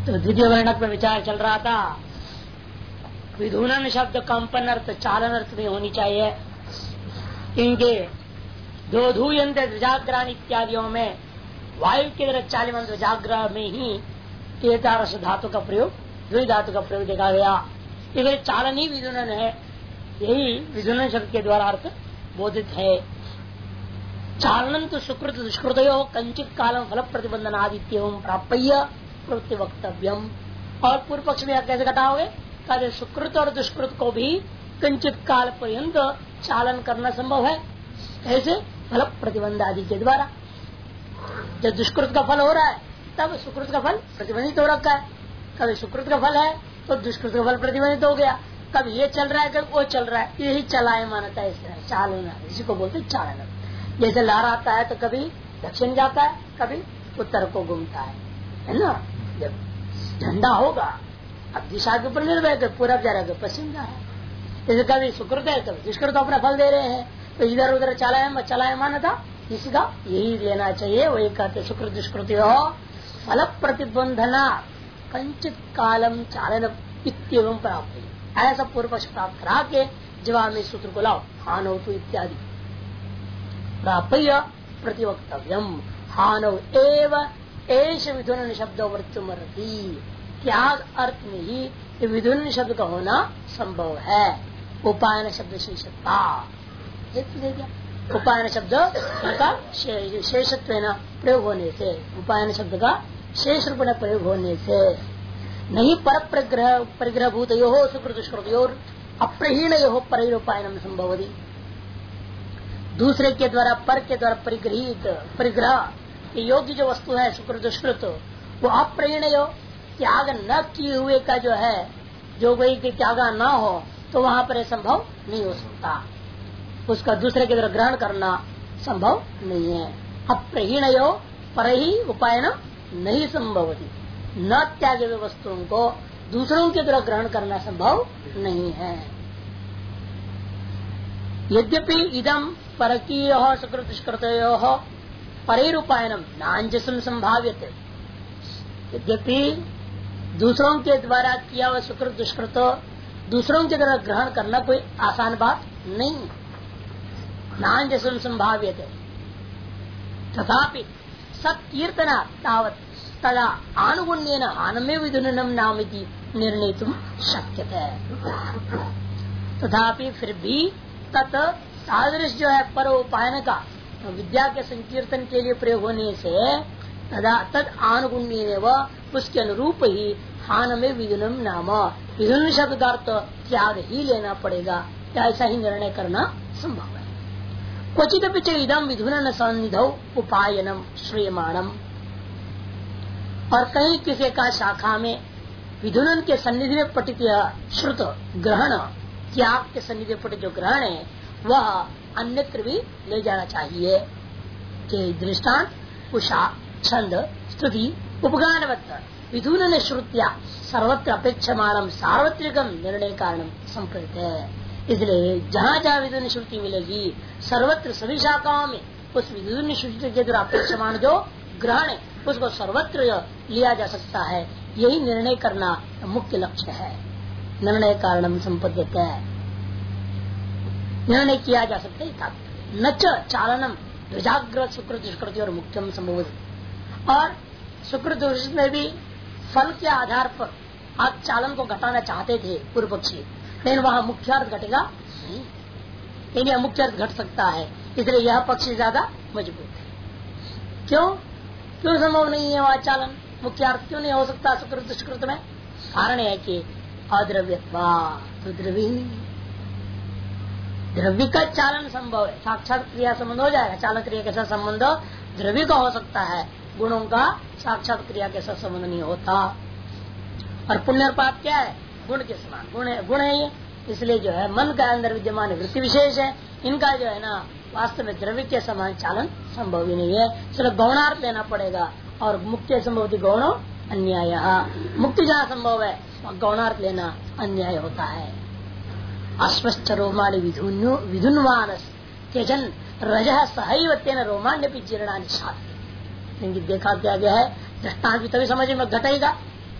तो द्वितीय वर्णक में विचार चल रहा था। विधुनन शब्द कंपन अर्थ चालन अर्थ में होनी चाहिए। इनके दो धूयंत्र ध्वजाग्रहण इत्यादियों में वायु के तरह चालिमंत ध्वजाग्रह में ही तेतारस धातु का प्रयोग, द्वि धातु का प्रयोग देखा गया। इधर चालन ही विधुनन है, यही विधुनन शब्द के द्वारा अर्थ बोधित है। चालन तो सुकृत दुष्कृत कंचित कालम फल प्रतिबंधन आदित्य प्राप्य प्रवृत्ति वक्तव्यम। और पूर्व पक्ष में कैसे घटाओगे? कहते सुकृत और दुष्कृत को भी कंचित काल पर्यंत चालन करना संभव है। ऐसे फल प्रतिबंध आदि के द्वारा। जब दुष्कृत का फल हो रहा है तब सुकृत का फल प्रतिबंधित हो रखा है। कभी सुकृत का फल है तो दुष्कृत का फल प्रतिबंधित हो गया। कभी ये चल रहा है कभी वो चल रहा है, यही चलाए मानता है। इस चालन इसी को बोलते चालन। जैसे लहर आता है तो कभी दक्षिण जाता है कभी उत्तर को घूमता है ना। जब झंडा होगा अब दिशा के ऊपर निर्भर है, पूरब जा रहा है पश्चिम जा रहा है। जैसे कभी सुकृत है कभी दुष्कृत अपना फल दे रहे हैं, तो इधर उधर चलायमान था, इसका यही लेना चाहिए। वही कहते सुकृत दुष्कृत हो फल प्रतिबंधना कंचित कालम चालन इत्येवं प्राप्त। ऐसा पूर्व पक्ष प्राप्त करा के जवाब में सूत्र को लाओ हानो तो इत्यादि प्राप्य प्रतिवक्तव्यम। हानव एव एष विधुनन शब्दो वृत्तुमर्हति। त्याग अर्थ में ही विधुनन शब्द का होना संभव है। उपायन शब्द शेषत्ता, उपायन शब्द का शेषत्व प्रयोग होने से, उपायन शब्द का शेष रूप में प्रयोग होने से नहीं पर परिग्रह भूत यो सुकृत दुष्कृत अप्रहीण यो परिपायन संभवती। दूसरे के द्वारा पर के द्वारा परिग्रहित परिग्रह योग्य जो वस्तु है सुकृत दुष्कृत वो अप्रहीण यो त्याग न किए हुए का जो है, जो कोई त्यागा न हो तो वहाँ पर संभव नहीं हो सकता। उसका दूसरे के द्वारा ग्रहण करना संभव नहीं है। अप्रहीण यो पर ही उपायन नहीं संभवती। न त्यागे हुए वस्तुओं को दूसरों के द्वारा ग्रहण करना संभव नहीं है। यद्यपि इदम परकीय सुकृत दुष्कृत परिरूपायनम नांजसम संभाव्यते। यद्यपि दूसरों के द्वारा किया हुआ सुकृत दुष्कृत दूसरों के द्वारा ग्रहण करना कोई आसान बात नहीं, नांजसम संभाव्यते। तथापि सत्कीर्तना तावत तदा आनुगुण्येन आनमे विधुननम नामिति निर्णेतुम शक्यते। तथापि फिर भी तत् सादृश जो है पर उपायन का विद्या के संकीर्तन के लिए प्रयोग होने से तदा तद आनुगुण्य व उसके अनुरूप ही हान में विधुनम नाम विधुन शब्द का अर्थ त्याग ही लेना पड़ेगा। ऐसा ही निर्णय करना संभव है। क्वचित पिछे इदम विधुनन सन्निधौ उपायनम श्रेयमाणम। और कहीं किसी का शाखा में विधुनन के सन्निधि में पठित श्रुत ग्रहण त्याग के सन्निधि में पठित जो ग्रहण है वह अन्यत्र भी ले जाना चाहिए। दृष्टांत उषा छंद स्तुति उपगानवत् विधुनन श्रुत्या सर्वत्र अपेक्षमाणम सार्वत्रिकम निर्णय कारणम संप्रत है। इसलिए जहाँ जहाँ विधुन श्रुति मिलेगी सर्वत्र सभी शाखाओं में उस विधुन श्रुति के द्वारा अपेक्षमान जो ग्रहण है उसको सर्वत्र लिया जा सकता है। यही निर्णय करना मुख्य लक्ष्य है। निर्णय कारणम संपद्यते है, निर्णय किया जा सकता है। न च चालनम ध्वजाग्र सुकृत दुष्कृति और मुख्यम संभव। और सुकृत दुष्कृत में भी फल के आधार पर आप चालन को घटाना चाहते थे पूर्व पक्षी, लेकिन वहाँ मुख्यार्थ घटेगा नहीं, यह मुख्यार्थ घट सकता है। इसलिए यह पक्ष ज्यादा मजबूत है। क्यों संभव नहीं है वहाँ चालन? मुख्यार्थ क्यों नहीं हो सकता सुकृत दुष्कृत में? कारण है कि अद्रव्यत्वा, तो द्रव्य नहीं, द्रव्य का चालन संभव है। साक्षात क्रिया संबंध हो जाएगा। चालन क्रिया के साथ संबंध द्रव्य का हो सकता है, गुणों का साक्षात क्रिया के साथ संबंध नहीं होता। और पुण्य और पाप क्या है? गुण के समान गुण है ये। इसलिए जो है मन का अंदर विद्यमान वृत्ति विशेष है, इनका जो है ना वास्तव में द्रव्य के समान चालन संभव ही नहीं है। इसलिए गौणार्थ लेना पड़ेगा। और मुख्य संभव गौणो अन्याय, मुक्ति जहाँ संभव है गौणार्थ लेना अन्याय होता है। अस्वस्थ रोमाणी विधुन्वानस त्यजन रजह सहैव तेन रोमान्य भी जीर्णानि छात्र। देखा क्या गया है दृष्टांत भी तभी समझ में घटेगा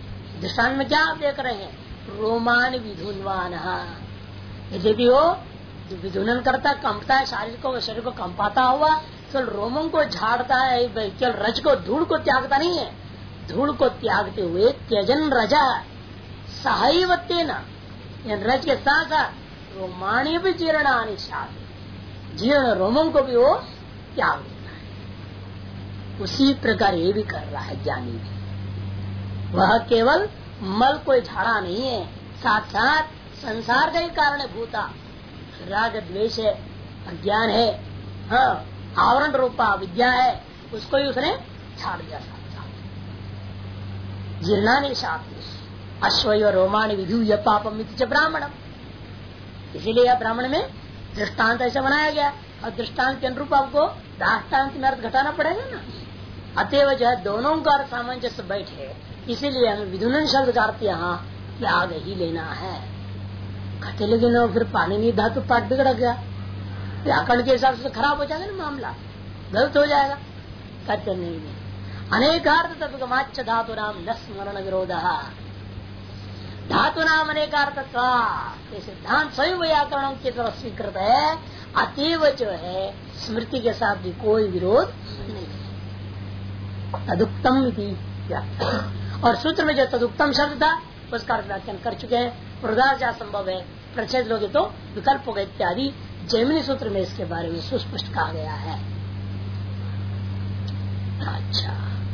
दृष्टांत में क्या आप देख रहे हैं? रोमान विधुनवान, यदि वो विधुनन करता, कंपता है, शरीर को कंपाता हुआ, तो रोमों को झाड़ता है, केवल रज को, धूल को त्यागता नहीं है, धूल को त्यागते हुए त्यजन रजा सहैवत्य न, रज के साथ साथ रोमाणी भी जीर्णानि शादी, जीर्ण रोमों को भी वो त्याग देता है। उसी प्रकार ये भी कर रहा है ज्ञानी भी। वह केवल मल को झाड़ा नहीं है, साथ साथ संसार का ही कारण भूता राग द्वेष है, अज्ञान है, हाँ, आवरण रूपा विद्या है, उसको ही उसने छाड़ दिया साथ साथ। जीर्णानि शादी अश्वय रोमाणी विधु य पापम ब्राह्मणम, इसीलिए यह ब्राह्मण में दृष्टांत ऐसा बनाया गया, और दृष्टांत के अनुरूप आपको दृष्टांत में अर्थ घटाना पड़ेगा ना। अतएव जो है दोनों का अर्थ सामंजस्य बैठे, इसीलिए हमें विधुनन शब्द का अर्थ यहाँ त्याग ही लेना है। कहते लेकिन फिर पाणिनि धातु पाठ बिगड़ गया, व्याकरण के हिसाब से खराब हो जाएगा ना, मामला गलत हो जाएगा। कहते नहीं, अनेकार्थ तत्वमाच्च धातु नाम न स्मरण विरोध, धातु नाम अनेकार्थत्व सिद्धांत स्वयं व्याकरणों की तरफ स्वीकृत है, अतीव जो है स्मृति के साथ भी कोई विरोध नहीं है। तदुक्तम और सूत्र में जो तदुक्तम शब्द था उसका व्याख्यान कर चुके हैं। प्रदार जहाँ संभव है प्रच्छेद लोगे तो विकल्प होगा इत्यादि, जैमिनी सूत्र में इसके बारे में सुस्पष्ट कहा गया है। अच्छा,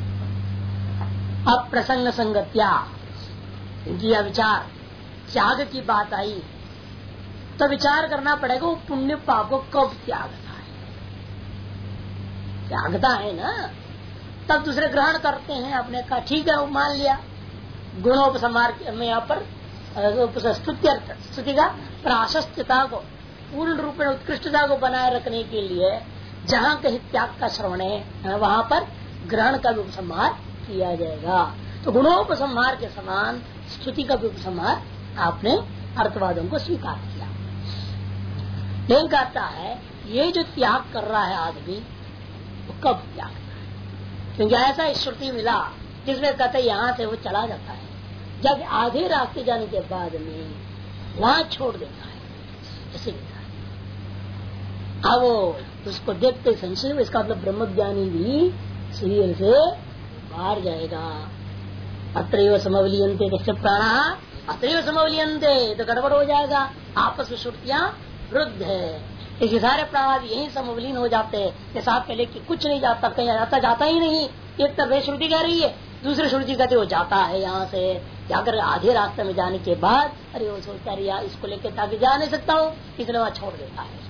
अब प्रसंग संगत्या, इनकी यह विचार त्याग की बात आई तो विचार करना पड़ेगा वो पुण्य पाप को कब त्यागता है। त्यागता है ना, तब दूसरे ग्रहण करते हैं अपने का, ठीक है वो मान लिया। गुणोपसंहार में यहाँ पर स्तुति का प्राशस्त्यता को पूर्ण रूप में उत्कृष्टता को बनाए रखने के लिए जहाँ कहीं त्याग का श्रवण है वहाँ पर ग्रहण का भी उपसंहार किया जाएगा। तो गुणोपसंहार के समान स्तुति का भी उपसंहार आपने अर्थवादों को स्वीकार किया। लेकिन कहता है ये जो त्याग कर रहा है आदमी वो कब त्याग, क्योंकि ऐसा श्रुति मिला जिसमें कहते यहाँ से वो चला जाता है, जब आधे रास्ते जाने के बाद में वहाँ छोड़ देता है, ऐसे लिखा है। अब उसको देखते संशय, इसका मतलब ब्रह्मज्ञानी भी शरीर से बाहर जाएगा। अत्रैव समवलीयन्ते तस्य प्राणः अत्रैव समवलीयन्ते, तो गड़बड़ हो जाएगा, आपस में श्रुतियाँ वृद्ध है। इसके सारे प्राण यही समवलीन हो जाते हैं, ये साथ पहले कि कुछ नहीं जाता, कहीं जाता ही नहीं। एक तरफ श्रुति कह रही है, दूसरी श्रुति कहती वो जाता है यहाँ से जाकर आधे रास्ते में जाने के बाद अरे वो सोचता है यार इसको लेकर ताकि जा नहीं सकता हूँ, इसलिए वहाँ छोड़ देता है।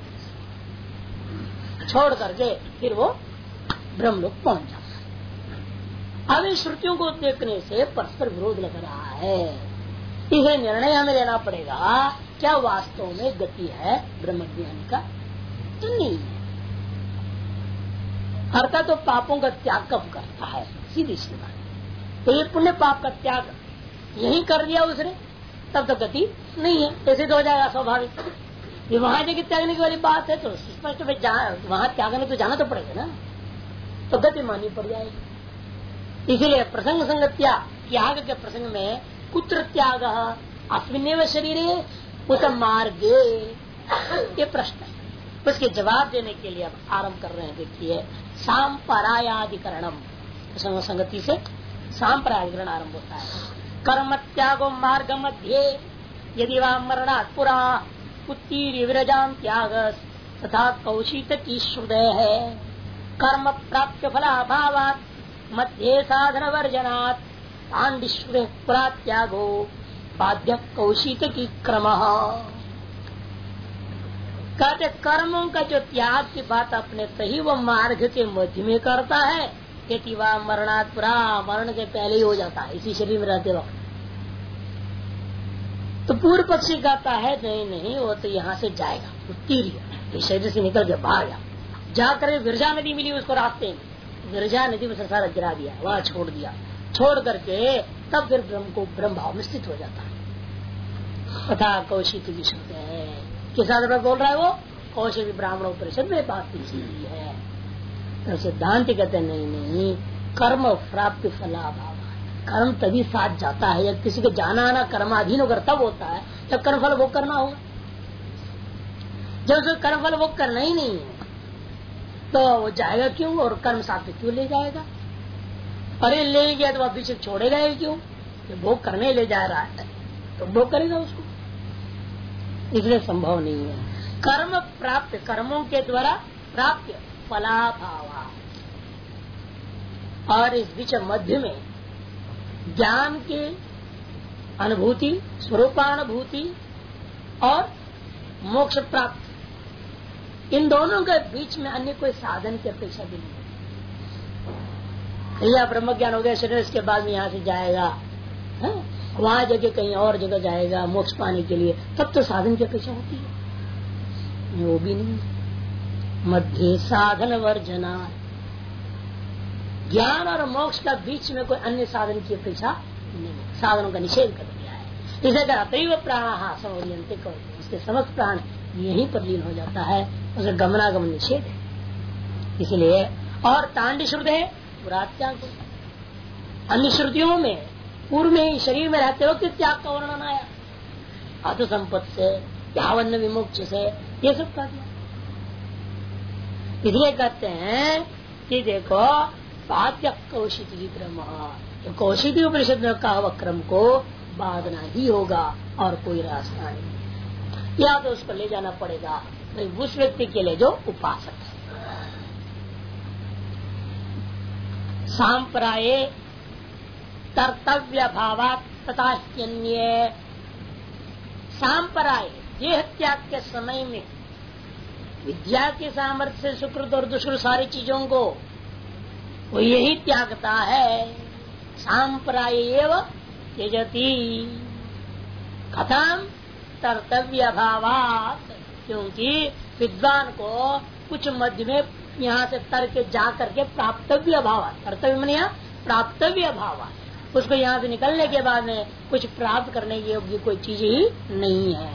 छोड़ करके फिर वो ब्रह्म लोक पहुंच जाता है। अब इन श्रुतियों को देखने से परस्पर विरोध लग रहा है, इसे निर्णय हमें लेना पड़ेगा क्या वास्तव में गति है ब्रह्मज्ञानी का तो नहीं है। अर्थात तो पापों का त्याग कब करता है, सीधी सी बात। तो ये पुण्य पाप का त्याग यही कर दिया उसने, तब तो गति नहीं है, ऐसे तो हो जाएगा स्वाभाविक। ये वहां जगह त्यागने की वाली बात है तो स्पष्ट वहां त्यागने तो जाना तो पड़ेगा ना, तो गति माननी पड़ जाएगी। इसीलिए प्रसंग संगत्या त्याग के प्रसंग में कुत्र त्याग अस्मिन्नेव शरीरे उस मार्गे, ये प्रश्न है। उसके जवाब देने के लिए अब आरंभ कर रहे हैं। देखिए सांपरायाधिकरणम, प्रसंग संगति से सांपरायाधिकरण आरंभ होता है। कर्म त्यागो मार्ग मध्य यदि वा मरणात् पुरा उत्तीर्य विरजाम त्याग तथा कौशिक की श्रुदय है। कर्म प्राप्त फलाभावात् मध्य साधन वर्जनात् पांडिश्रुदय पुरा त्यागो बाध्य कौशिक की क्रम। कहते कर्मों का जो त्याग की बात अपने सही वो मार्ग के मध्य में करता है, यदि वह मरणात् पुरा, मरण के पहले ही हो जाता है इसी शरीर में रहते वक्त। तो पूर्व पक्षी कहता है नहीं नहीं वो तो यहाँ से जाएगा, उत्तीर्य इस शरीर से निकल के बाहर गया, जाकर विरजा नदी मिली उसको रास्ते में, विरजा नदी में संसार गिरा दिया, वहाँ छोड़ दिया, छोड़ करके तब फिर ब्रह्म को ब्रह्म भाव में स्थित हो जाता है। तथा कौशिक की शब्द है, किस आधार पर बोल रहा है वो, कौशिक ब्राह्मणों परिषद में बात की है। तो सिद्धांत कहते नहीं नहीं कर्म प्राप्ति फलाभाव, कर्म तभी साथ जाता है जब किसी को जाना आना कर्माधीन होकर तब होता है जब कर्मफल भोग करना होगा। जब उसको कर्मफल भोग करना ही नहीं है तो वो जाएगा क्यों और कर्म साथ में क्यों ले जाएगा? अरे ले गया तो पीछे छोड़ेगा ही क्यों? भोग करने ले जा रहा है तो भोग करेगा उसको, इसलिए संभव नहीं है। कर्म प्राप्त, कर्मों के द्वारा प्राप्त फलाभावा, और इस बीच मध्य में ज्ञान की अनुभूति, स्वरूपानुभूति और मोक्ष प्राप्त, इन दोनों के बीच में अन्य कोई साधन की अपेक्षा भी नहीं है। या ब्रह्म ज्ञान हो गया शरीर, इसके बाद में यहाँ से जाएगा वहां जगह कहीं और जगह जाएगा मोक्ष पाने के लिए, तब तो साधन की अपेक्षा होती है, वो भी नहीं। मध्य साधन वर्जना, ज्ञान और मोक्ष का बीच में कोई अन्य साधन की अपेक्षा नहीं, साधनों का निषेध कर दिया है। इसे अतैव प्राण समोरियंते, उसके समस्त प्राण यहीं पर लीन हो जाता है, उसे गमनागमन निषेध है। इसलिए और तांड श्रुत है पुरात्याग, अन्य श्रुतियों में पूर्व में शरीर में रहते वक्त त्याग का वर्णन आया, अत संपत्ति से यावन्न विमुक्ति से, ये सब कह दिया। इसलिए कहते हैं कि देखो बाध्य कौशिकी क्रम, कौशिकी उपनिषद में कहा हुआ क्रम को बांधना ही होगा और कोई रास्ता नहीं, या तो उसको ले जाना पड़ेगा भाई उस व्यक्ति के लिए जो उपासक है। सांप्राये कर्तव्य भावात् तथा अन्य, सांप्राय देह त्याग के समय में विद्या के सामर्थ्य से सुकृत और दुष्कृत सारी चीजों को वो यही त्यागता है। सांप्राय एवं त्यजति, कथम कर्तव्य भावात्, क्योंकि विद्वान को कुछ मध्य में यहाँ से तर के जा करके प्राप्तव्य भाव, कर्तव्य मन प्राप्तव्य भाव, उसको यहाँ से निकलने के बाद में कुछ प्राप्त करने की योग्य कोई चीज ही नहीं है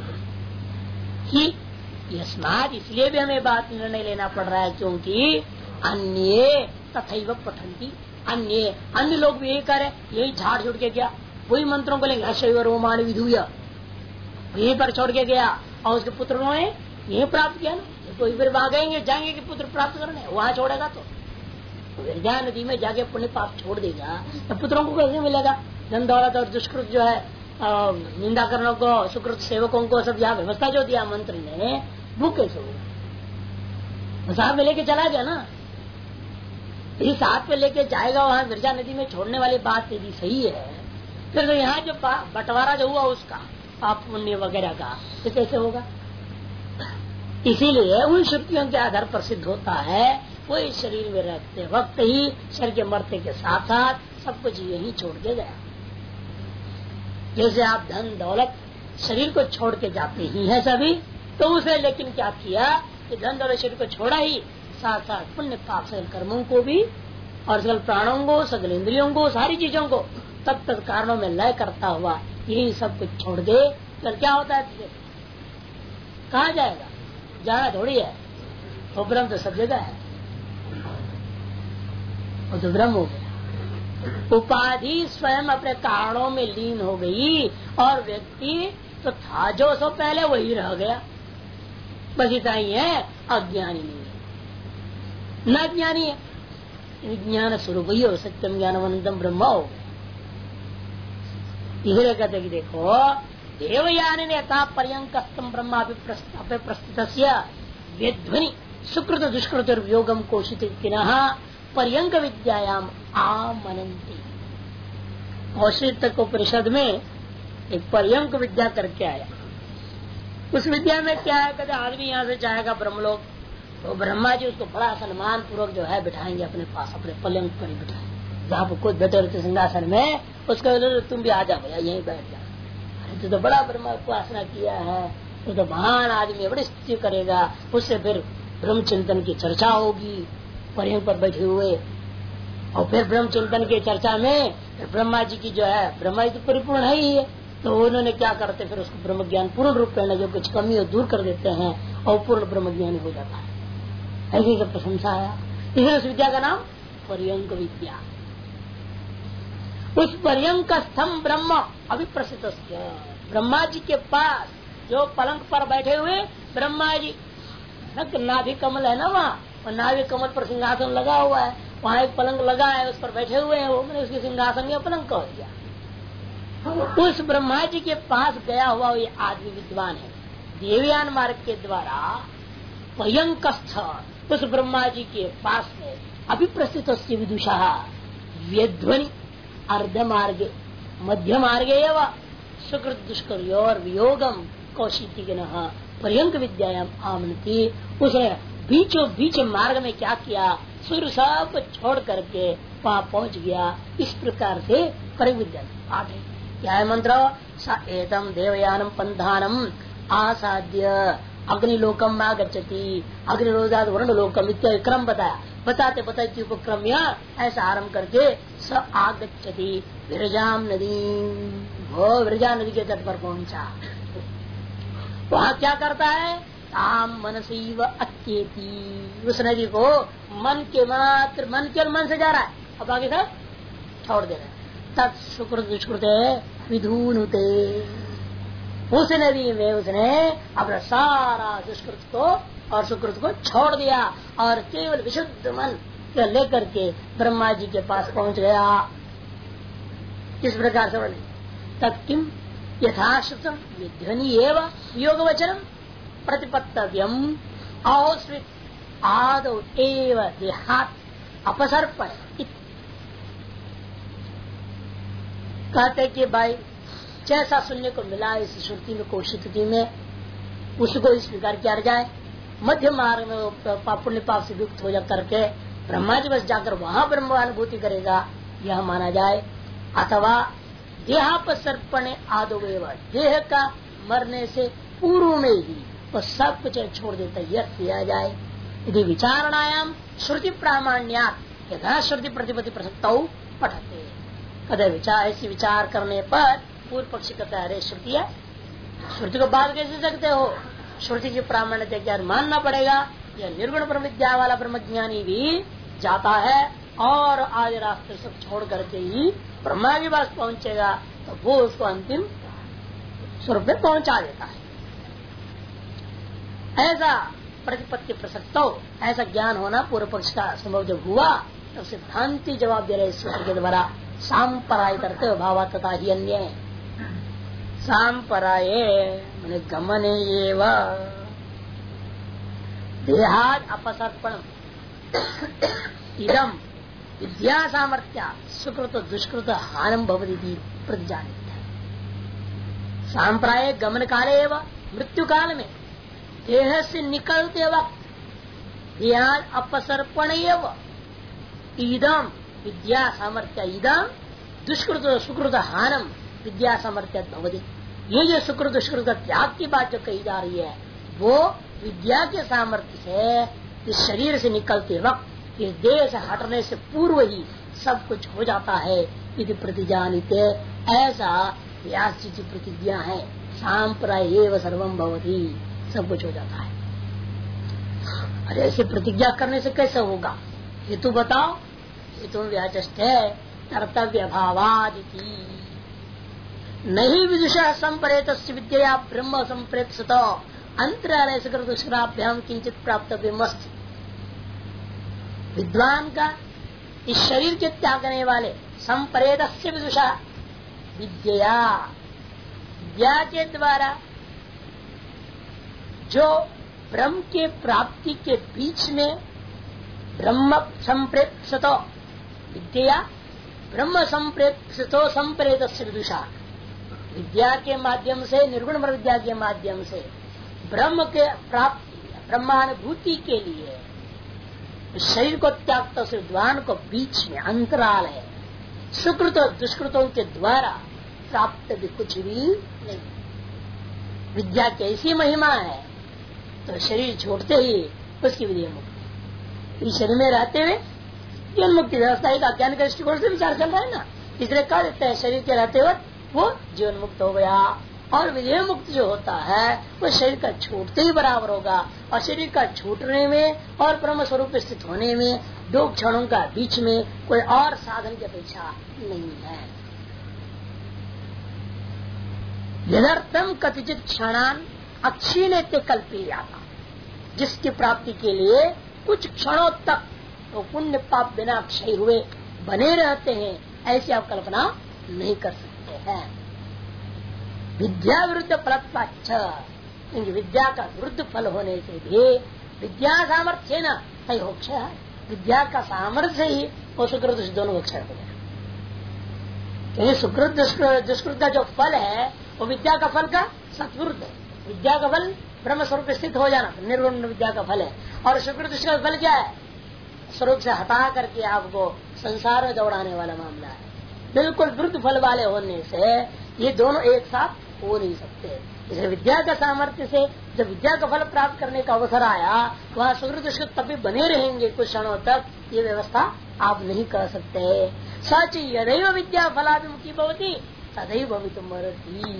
कि यस्मात्, इसलिए भी हमें बात निर्णय लेना पड़ रहा है क्योंकि अन्य तथैव पठन्ति, अन्य लोग भी यही करे, यही झाड़ छोड़ के गया, वही मंत्रों को लेंगे अशैव रोमाण विधुय, यही पर छोड़ के गया और उसके पुत्रों ने यही प्राप्त किया ना, कोई फिर भागेंगे जाएंगे कि पुत्र प्राप्त करने, वहाँ छोड़ेगा तो विरजा नदी में जाके पुण्य पाप छोड़ देगा तो पुत्रों को कैसे मिलेगा? धन दौलत और दुष्कृत जो है निंदा करने को, सुकृत सेवकों को सब यहाँ व्यवस्था जो दिया मंत्र ने, वो कैसे होगा? साथ में लेके चला गया ना, यही साथ में लेके जाएगा वहाँ विरजा नदी में छोड़ने वाली बात यदि सही है, फिर तो यहाँ जो बंटवारा जो हुआ उसका पाप पुण्य वगैरह का, तो कैसे होगा? इसीलिए उन श्रुतियों के आधार पर सिद्ध होता है वो इस शरीर में रहते वक्त ही शरीर के मरते के साथ साथ सब कुछ यही छोड़ के गया। जैसे आप धन दौलत शरीर को छोड़ के जाते ही हैं सभी, तो उसे लेकिन क्या किया कि धन दौलत शरीर को छोड़ा ही, साथ साथ पुण्य पाप सकल कर्मों को भी और सकल प्राणों को, सकल इंद्रियों को, सारी चीजों को तब तक कारणों में लय करता हुआ यही सब कुछ छोड़ दे, फिर क्या होता है? कहाँ जाएगा? जाना थोड़ी है, वो ब्रह्म तो सब जगह है, वो तो ब्रह्म हो गया। उपाधि स्वयं अपने कारणों में लीन हो गई और व्यक्ति तो था जो सो पहले वही रह गया, बस इतना ही है, अज्ञानी नहीं है, न ज्ञानी है, विज्ञान स्वरूप ही हो, सत्यम ज्ञानवंतम ब्रह्म हो गया। इसलिए कहते कि देखो देवयान ने यथा पर्यंकस्तम ब्रह्मा प्रस्तुत वेध्वनि सुकृत दुष्कृत योगम कोशित पर्यंक विद्यायाम आमनंती। कौशिक उपनिषद में एक पर्यंक विद्या करके आया, उस विद्या में क्या है? कहते आदमी यहाँ से जाएगा ब्रह्मलोक, तो ब्रह्मा जी उसको बड़ा सम्मान पूर्वक जो है बिठाएंगे अपने पास, अपने पर्यंक पर ही बिठाएंगे, जहाँ पर खुद बैठे रहते सिंहासन में, उसका तुम भी आ जाओ भैया यहीं बैठ जाओ, तो बड़ा ब्रह्म उपासना किया है, तो महान आदमी बड़ी स्तुति करेगा, उससे फिर ब्रह्म चिंतन की चर्चा होगी पर्यंक पर बैठे हुए, और फिर ब्रह्म चिंतन की चर्चा में ब्रह्मा जी की जो है, ब्रह्मा जी तो परिपूर्ण है ही है, तो उन्होंने क्या करते फिर उसको ब्रह्म ज्ञान पूर्ण रूप में जो कुछ कमी हो दूर कर देते हैं और पूर्ण ब्रह्म ज्ञानी हो जाता है। ऐसी सब प्रशंसा आया, इसलिए उस विद्या का नाम पर्यंक विद्या। उस पर्यंक स्थम ब्रह्म अभिप्रसित, ब्रह्मा जी के पास जो पलंग पर बैठे हुए ब्रह्मा जी, नाभि कमल है ना वहाँ, और नाभि कमल पर सिंहासन लगा हुआ है, वहाँ एक पलंग लगा है, उस पर बैठे हुए हैं वो, मैंने उसके सिंहासन में पलंग कह दिया। उस ब्रह्मा जी के पास गया हुआ ये आदमी विद्वान है, देवयान मार्ग के द्वारा पर्यंकस्थ उस ब्रह्मा जी के पास में अभिप्रसित विदुषा व्यध्वनि अर्ध मार्गे मध्य मार्गे एवं सुकृत दुष्कर वियोगम कौशिकी पर्यंक विद्यायाम आमनती। उसने बीचों बीच मार्ग में क्या किया, सूर्य सब छोड़ करके वहाँ पहुँच गया। इस प्रकार से पर्यंक विद्या आगे क्या है मंत्र, स एतम देवयानम पंथानम आसाद्य अग्निलोकम आगच्छति, अग्निरोधाद वर्णलोकम इत्यादि क्रम बताया, बताते बताते उपक्रम ऐसा आरम्भ करके स आगच्छति विरजाम नदी, वो विरजा नदी के तट पर पहुंचा। वहाँ क्या करता है, ताम मनसीव अत्येति, उस नदी को मन के मात्र मन से जा रहा है, अब आगे सब छोड़ दे रहे हैं। तत्सुकृत दुष्कृत विधूनुते, उस नदी में उसने अपना सारा दुष्कृत को और सुकृत को छोड़ दिया और केवल विशुद्ध मन लेकर के ब्रह्मा जी के पास पहुंच गया। इस प्रकार से तत्किम यथाश्रुतम विध्वनि एवं योग वचनम प्रतिपत्तव्यम औस्वित आदौ एव देहात अपसर्पण। कहते कि भाई जैसा सुनने को मिला इस श्रुति में कौशिकी में, उसको स्वीकार किया जाए। मध्य मार्ग में पुण्य पाप से युक्त हो जा करके ब्रह्मा जी बस जाकर वहां ब्रह्मानुभूति करेगा, यह माना जाए। अथवा देहापसर्पण आदो एवं, देह का मरने से पूर्व में ही वो सब कुछ छोड़ देता, यह किया जाए। यदि विचारणायाम श्रुति प्रामाण्यात यथा श्रुति प्रतिपत्ति प्रसक्तौ पठते, कदे विचार ऐसी विचार करने पर पूर्व पक्षी कहता है, अरे श्रुति है, श्रुति को बात कैसे सकते हो, श्रुति की प्रामाण्यता क्या मानना पड़ेगा। यह निर्गुण ब्रह्म विद्या वाला ब्रह्मज्ञानी भी जाता है और आज रास्ते सब छोड़ करके ही ब्रह्मा के पास पहुंचेगा, तो वो उसको अंतिम स्वरूप में पहुंचा देता है। ऐसा प्रतिपत्ति प्रसक्त हो, ऐसा ज्ञान होना पूर्व पक्ष का संभव जब हुआ, तब सिद्धांति जवाब दे रहे सूत्र के द्वारा सांपराय करते हो भावा तथा ही अन्य। सांपराय मैंने गमन देहाद अपसर्पण इदम विद्या सामर्थ्या सुकृत दुष्कृत हानम भवति प्रतिजानित है। सांप्राय गमन काले एवं मृत्यु काल में देह से निकलते वक्त देहाद अपसर्पण इदम विद्या सामर्थ्य इदम दुष्कृत सुकृत हानम विद्या सामर्थ्य भवति। ये जो सुकृत दुष्कृत त्याग की बात जो कही जा रही है, वो विद्या के सामर्थ्य से इस शरीर से निकलते वक्त इस देह से हटने से पूर्व ही सब कुछ हो जाता है। यदि प्रतिजानित, ऐसा व्यास जी की प्रतिज्ञा है, सांप्राय एव सर्वम भवति, सब कुछ हो जाता है। अरे ऐसे प्रतिज्ञा करने से कैसे होगा, ये तो बताओ। ये तो व्याचष्ट है, कर्तव्य भावादिति नहीं विदुषा संप्रेत विद्या ब्रह्म संप्रेत सतो अंतरालय दुष्कराभ्याम किंचित प्राप्तव्यमस्ति। विद्वान का इस शरीर के त्यागने वाले संप्रेत विदुषा विद्या, विद्या के द्वारा जो ब्रह्म के प्राप्ति के बीच में ब्रह्म संप्रेत विद्या ब्रह्म संप्रेत संप्रेत विदुषा, विद्या के माध्यम से निर्गुण विद्या के माध्यम से ब्रह्म के प्राप्ति ब्रह्मानुभूति के लिए शरीर को त्यागता से विद्वान को बीच में अंतराल है। सुकृत और दुष्कृतों के द्वारा प्राप्त भी कुछ भी नहीं। विद्या की ऐसी महिमा है, तो शरीर छोड़ते ही उसकी विधि मुक्ति। इस शरीर में रहते हुए जीवन मुक्ति व्यवस्था एक अज्ञान के दृष्टिकोण से विचार चल रहा है ना, इसलिए कह देते हैं शरीर के रहते हुए वो जीवन मुक्त हो गया। और विधेय मुक्त जो होता है वो शरीर का छूटते ही बराबर होगा, और शरीर का छूटने में और ब्रह्म स्वरूप स्थित होने में दो क्षणों का बीच में कोई और साधन की अपेक्षा नहीं है। यदर्थम कथिचित क्षणान अक्षीण कल्पीया, जिसकी प्राप्ति के लिए कुछ क्षणों तक तो पुण्य पाप बिना क्षय हुए बने रहते हैं, ऐसी आप कल्पना नहीं कर सकते हैं। विद्या विरुद्ध फलत्वाच्छ, क्योंकि विद्या का विरुद्ध फल होने से भी विद्या सामर्थ्य न सही हो क्षय, विद्या का सामर्थ्य ही वो सुकृत दोनों को क्षय हो गया। क्योंकि सुकृत दुष्कृत का जो फल है वो विद्या का फल का सत्विरुद्ध है। विद्या का फल ब्रह्म स्वरूप स्थित हो जाना निर्गुण विद्या का फल है, और सुकृत का फल क्या है? स्वरूप से हटा करके आपको संसार में दौड़ाने वाला मामला है। बिल्कुल विरुद्ध फल वाले होने से ये दोनों एक साथ हो नहीं सकते। इसे विद्या का सामर्थ्य से जब विद्या का फल प्राप्त करने का अवसर आया, वहाँ सुकृत तब भी बने रहेंगे कुछ क्षणों तक, ये व्यवस्था आप नहीं कर सकते। सच यदैव विद्या फलाभिमुखी भवती तदैव भवितुमर्हति।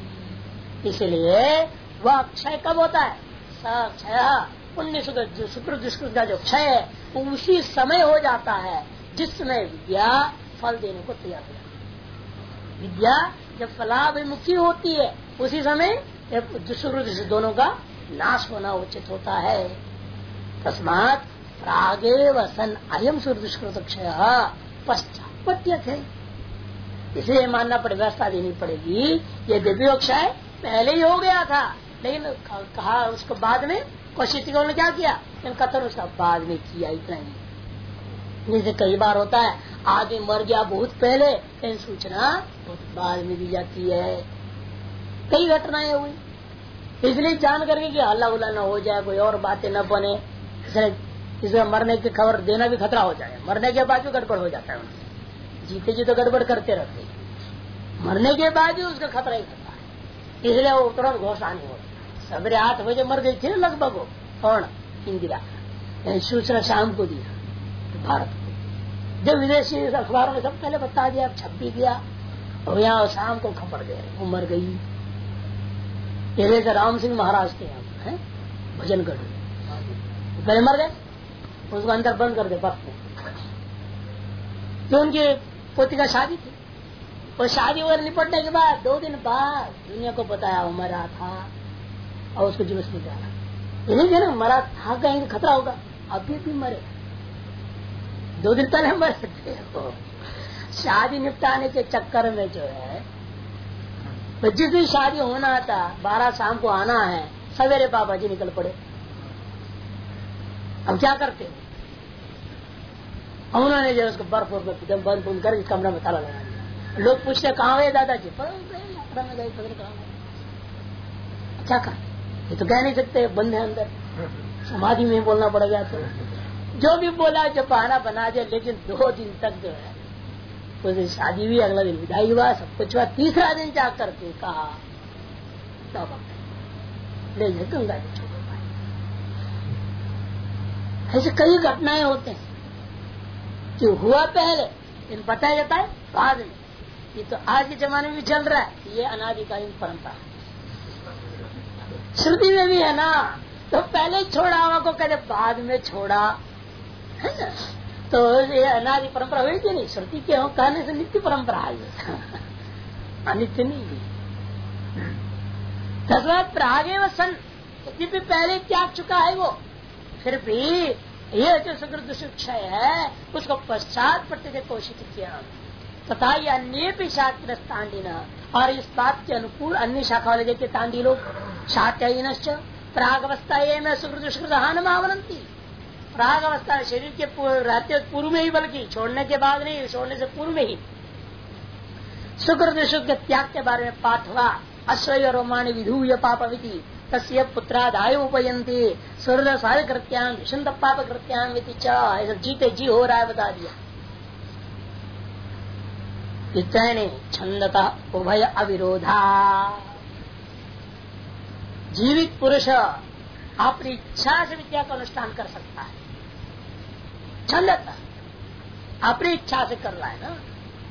इसलिए वह क्षय कब होता है? सक्षय पुण्य सुकृत दुष्कृत का जो क्षय है वो उसी समय हो जाता है जिस समय विद्या फल देने को तैयार हो जाती है। विद्या जब फलाभिमुखी होती है उसी समय सुकृत दोनों का नाश होना उचित होता है। तस्मात् प्रागेव सन अयम सुकृत दुष्कृत क्षय पश्चात है। इसलिए मानना पड़े, व्यवस्था देनी पड़ेगी। ये दिव्य क्षय पहले ही हो गया था, लेकिन कहा उसको बाद में कौशितिकों ने क्या किया, कथन उसका बाद में किया, इतना ही। जैसे कई बार होता है आदमी मर गया बहुत पहले, लेकिन सूचना बहुत बाद में दी जाती है। कई घटनाएं हुई, इसलिए जान करके कि हल्ला उल्ला न हो जाए, कोई और बातें न बने, इसलिए मरने की खबर देना भी खतरा हो जाए। मरने के बाद भी गड़बड़ हो जाता है, जीते जी तो गड़बड़ करते रहते हैं, मरने के बाद भी उसका खतरा ही खतरा है। इसलिए वो तुरंत घोषणा नहीं होती। सवेरे 8 बजे मर गई थी लगभग वो, कौन? इंदिरा। सूचना शाम को दिया भारत को, जब विदेशी अखबारों ने सब पहले बता दिया, छप भी गया, और यहाँ शाम को खबर दे रहे वो मर गई। राम सिंह महाराज के यहाँ है भजनगढ़, पहले मर गए, उसको अंदर बंद कर दे बर्फ में। तो उनकी पोती का शादी थी, और शादी वगैरह निपटने के बाद 2 दिन बाद दुनिया को बताया वो मरा था, और उसको जुलूस में डाला। ये नहीं है ना मरा था, कहेंगे खतरा होगा, अभी भी मरे, 2 दिन पहले मर सकते हो। शादी निपटाने के चक्कर में जो है, जिस दिन शादी होना था 12 शाम को आना है, सवेरे बाबा जी निकल पड़े। अब क्या करते हैं, उन्होंने जो उसको बर्फ बंद बंद कर कमरे में ताला लगा दिया। लोग पूछते कहाँ गए दादाजी, क्या कर, ये तो कह नहीं सकते, बंद है अंदर, समाधि में बोलना पड़ेगा। तो जो भी बोला, जो बहाना बना दिया, लेकिन 2 दिन तक जो है उस दिन शादी हुई, अगला दिन विदाई हुआ, सब कुछ हुआ। तीसरा दिन जा करके कहा ले जाए गंगा जी छोड़ो। ऐसे कई घटनाएं होते हैं कि हुआ पहले, इन बताया जाता है बाद में। ये तो आज के जमाने में भी चल रहा है, ये अनादिकालीन परंपरा। श्रुति में भी है ना, तो पहले छोड़ा हुआ को कहते बाद में छोड़ा, है ना। तो ये अनादि परंपरा हुई कि नहीं, श्रुति के कहने से नित्य परंपरा है, अनित्य नहीं। तस्मात् प्रागेव सन, भी पहले त्याग चुका है वो, फिर भी यह जो सुकृत दुष्कृत क्षय है उसको पश्चात प्रत्येक कोशिश किया। तथा ये अन्य भी शास्त्र तांडी न, और इस बात के अनुकूल अन्य शाखा वाले देखते तांडी लोग शात्यायन प्राग अवस्था ये में सुकृत दुष्कृत हान मावनती। प्राग अवस्था शरीर के रहते पूर्व में ही, बल्कि छोड़ने के बाद नहीं, छोड़ने से पूर्व में ही सुकृत दुष्कृत के त्याग के बारे में पाठ हुआ। अश्वय रोमाणी विधूय पाप विधि तस्य पुत्रादाय उपयंती स्वर्ग सारे कृत्याम विषंत पाप कृत्याम ऐसा जीते जी हो रहा है, बता दिया। छंदता उभय अविरोधा, जीवित पुरुष अपनी इच्छा से विद्या का अनुष्ठान कर सकता है। छंदता अपनी इच्छा से कर रहा है ना,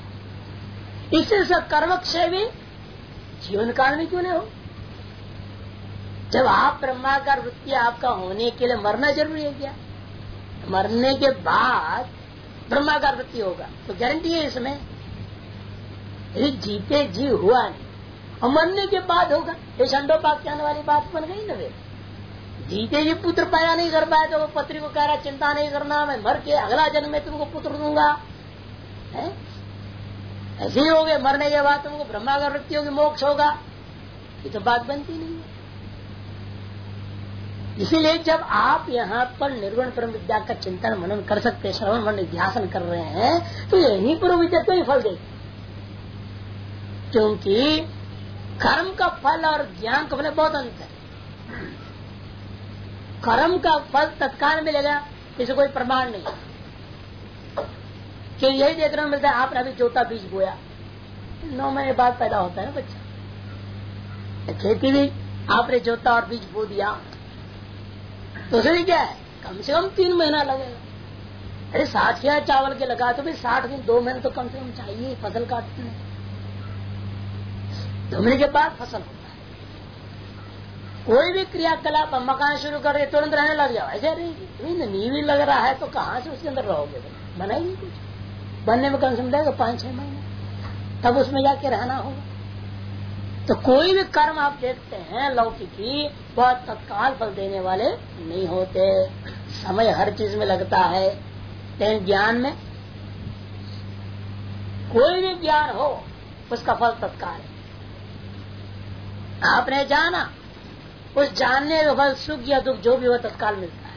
इससे कर्म क्षय भी जीवन काल में क्यों नहीं हो। जब आप ब्रह्माकार वृत्ति आपका होने के लिए मरना जरूरी है क्या? मरने के बाद ब्रह्माकार वृत्ति होगा तो गारंटी है इसमें। यदि जीते जी हुआ नहीं, और मरने के बाद होगा। ये छंदोपाख्यान वाली बात बन गई ना। वे जीते जी पुत्र पैदा नहीं कर पाए तो वो पत्री को कह रहा चिंता नहीं करना, मैं मर के अगला जन्म में तुमको पुत्र दूंगा। ऐसे ही हो गए, मरने के बाद तुमको ब्रह्मा का वृत्ति होगी, मोक्ष होगा। ये तो बात बनती नहीं है। इसीलिए जब आप यहाँ पर निर्गुण परम विद्या का चिंतन मनन कर सकते हैं, श्रवण मनन ध्यान कर रहे हैं, तो यही पूर्व विद्या को ही फल देगी। क्योंकि कर्म का फल और ज्ञान का फल बहुत अंतर है। कर्म का फल तत्काल मिलेगा, इसे कोई प्रमाण नहीं कि यही देखने में मिलता है। आपने अभी जोता बीज बोया, 9 महीने बाद पैदा होता है ना बच्चा। खेती भी आपने जोता और बीज बो दिया तो उसमें क्या है, कम से कम 3 महीना लगेगा। अरे 60 चावल के लगा तो भी 60 दिन 2 महीने तो कम से कम चाहिए फसल काटने में। 2 महीने के बाद फसल होता है। कोई भी क्रियाकलाप मकान शुरू कर रहे तुरंत रहने लग जाओ, ऐसे रहेगी। नींव ही लग रहा है तो कहाँ से उसके अंदर रहोगे, बनाएगी कुछ बनने में कम से कम जाएगा 5-6 महीने, तब उसमें जाके रहना होगा। तो कोई भी कर्म आप देखते हैं लौकिकी, वह तत्काल फल देने वाले नहीं होते। समय हर चीज में लगता है, लेकिन ज्ञान में कोई भी ज्ञान हो उसका फल तत्काल है। आपने जाना, उस जानने का फल सुख या दुख जो भी हो तत्काल मिलता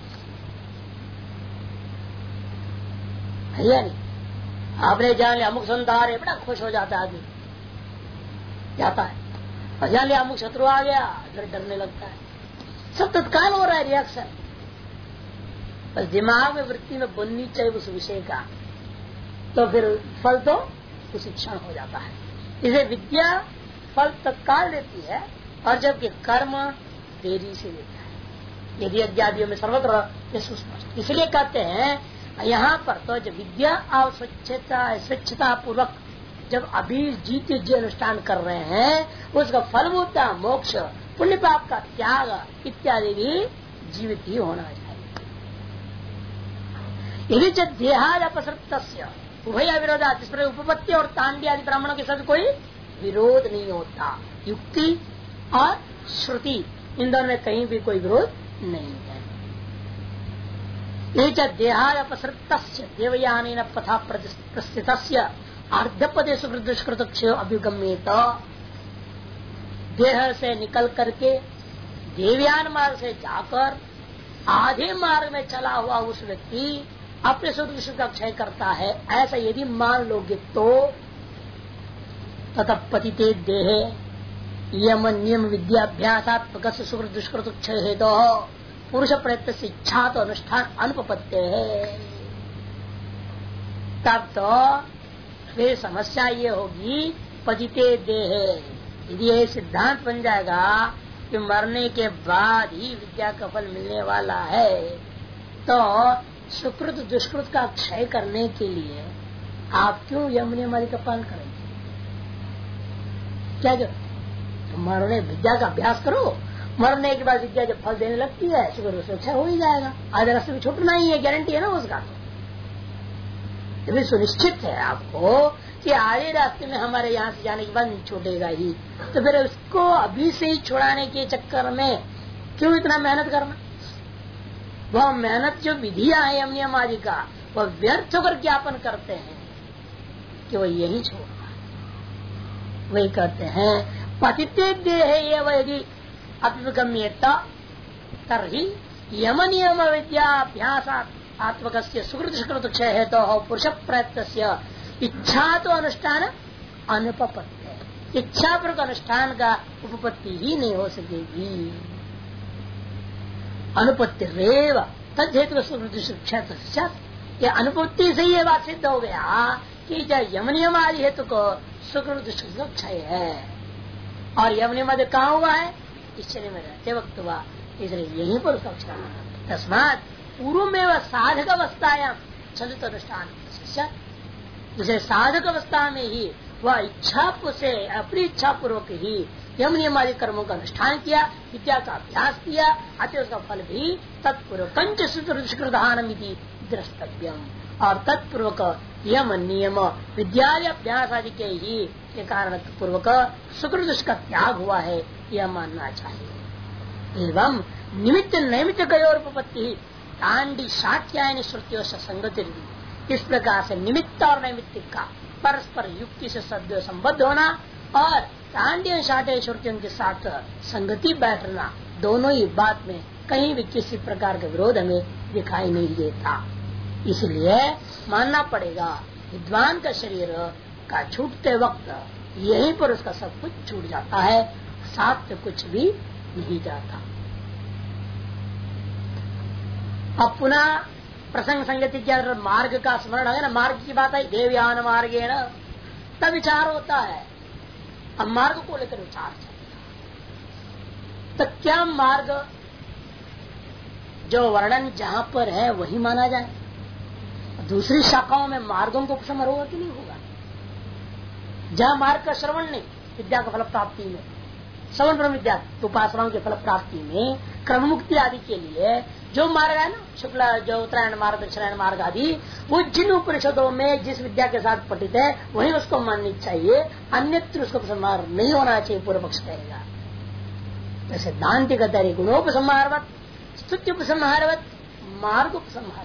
है या नहीं। आपने जान लिया अमुक संतार है, बड़ा खुश हो जाता है आदमी, जाता है। और जान लिया अमुक शत्रु आ गया, डरने लगता है। सब तत्काल हो रहा है रिएक्शन। बस दिमाग में वृत्ति में बननी चाहिए उस विषय का, तो फिर फल तो उसी क्षण हो जाता है। इसे विद्या फल तत्काल देती है, और जबकि कर्म देरी से देता है। यदि अध्यादियों में सर्वत्र सुस्पष्ट, इसलिए कहते हैं यहाँ पर तो जब विद्या और स्वच्छता पूर्वक जब अभी जीते जी अनुष्ठान कर रहे हैं, उसका फलभूता मोक्ष, पुण्य पाप का त्याग इत्यादि भी जीवित ही होना चाहिए। यदि जब देहाद अपसृत उभय विरोधा, जिस पर उपपत्ति और तांडी आदि ब्राह्मणों के साथ कोई विरोध नहीं होता। युक्ति और श्रुति इन दोनों में कहीं भी कोई विरोध नहीं है। ये देहाद अपसृत देवयान पथा प्रस्थित अर्धपदे सुकृत अभिगम्येत, देह से निकल करके देवयान मार्ग से जाकर आधे मार्ग में चला हुआ उस व्यक्ति अपने सुकृत का क्षय करता है, ऐसा यदि मान लोगे तो तथा पतिते देहे यम नियम विद्याभ्यासात्मक सुकृत दुष्कृत क्षय हेतु पुरुष प्रयत्न से इच्छा तो अनुष्ठान अनुपपत्ति है। तब तो फिर समस्या ये होगी पतिते देहे, यदि ये सिद्धांत बन जाएगा कि मरने के बाद ही विद्या का फल मिलने वाला है, तो सुकृत दुष्कृत का क्षय करने के लिए आप क्यों यम नियम आदि का पालन करेंगे? क्या जो मरने विद्या का अभ्यास करो, मरने के बाद विद्या जब फल देने लगती है सुकृत क्षय हो ही जाएगा। आधे रास्ते में छूटना ही है, गारंटी है ना उसका। तो भी सुनिश्चित है आपको कि आधे रास्ते में हमारे यहाँ से जाने के बाद छूटेगा ही, तो फिर उसको अभी से ही छुड़ाने के चक्कर में क्यों इतना मेहनत करना? वह मेहनत जो विधियां है यम नियम आदि का, वह व्यर्थ होकर ज्ञापन करते हैं कि वह यही छोड़ना। वही कहते हैं पतिते देह यदि अभिगम्येता तर्हि यम नियम विद्याभ्यास आत्मक सुकृत सुकृत क्षय है तो पुरुष प्रयत्न इच्छा तो अनुष्ठान अनुपपत्ति, इच्छा पूर्वक अनुष्ठान का उपपत्ति ही नहीं हो सकेगी। अनुपत्ति रेव तद्धेतु सुकृत अनुपत्ति से ये बात सिद्ध हो गया कि जब यम नियम आदि हेतु को सुकृत क्षय है, और यम नियम आदि कहाँ हुआ है? इच्छा में रहते वक्त हुआ, इसलिए यहीं पर उसका क्षण। तस्मात पूर्व में वह साधक अवस्थायाम चलित अनुष्ठान, जिसे साधक अवस्था में ही वह इच्छा से अपनी इच्छा पूर्वक ही यम नियम आदि कर्मों का अनुष्ठान किया, विद्या का अभ्यास किया, अतः उसका फल भी तत्पूर्व कंच सुकृतहानमिति द्रष्टव्यम। और तत्पूर्वक यम नियम विद्यालय अभ्यास आदि के ही के कारण पूर्वक सुकृत का त्याग हुआ है यह मानना चाहिए। एवं निमित्त नैमित्त गयोरुपपत्ति तांडी शाक्यायनी श्रुतियों से संगति। इस प्रकार से निमित्त और नैमित्तिक का परस्पर युक्ति से सद्य संबद्ध होना और तांडी शाटे श्रुतियों के साथ संगति बैठना, दोनों ही बात में कहीं भी किसी प्रकार के विरोध हमें दिखाई नहीं देता। इसलिए मानना पड़ेगा विद्वान का शरीर का छूटते वक्त यहीं पर उसका सब कुछ छूट जाता है, साथ में कुछ भी नहीं जाता। अब पुनः प्रसंग संगति के अंदर मार्ग का स्मरण है ना, मार्ग की बात है, देवयान मार्ग है ना, तब विचार होता है। अब मार्ग को लेकर विचार चलता, तो क्या मार्ग जो वर्णन जहां पर है वही माना जाए? दूसरी शाखाओं में मार्गों को उपसमर होगा कि नहीं होगा? जहां मार्ग का श्रवण नहीं, विद्या का फल प्राप्ति में श्रवण ब्रह्म विद्या उपासनाओं के फल प्राप्ति में क्रम मुक्ति आदि के लिए जो मार्ग है ना, शुक्ला जो उत्तरायण मार्ग दक्षिणायन मार्ग आदि, वो जिन उपनिषदों में जिस विद्या के साथ पठित है वही उसको माननी चाहिए, अन्यत्र उसको उपसंहार नहीं होना चाहिए, पूर्व पक्ष कहेगा। जैसे सिद्धांति कहता है गुणोपसंहारवत स्तुति उपसंहारवत मार्ग उपसंहार।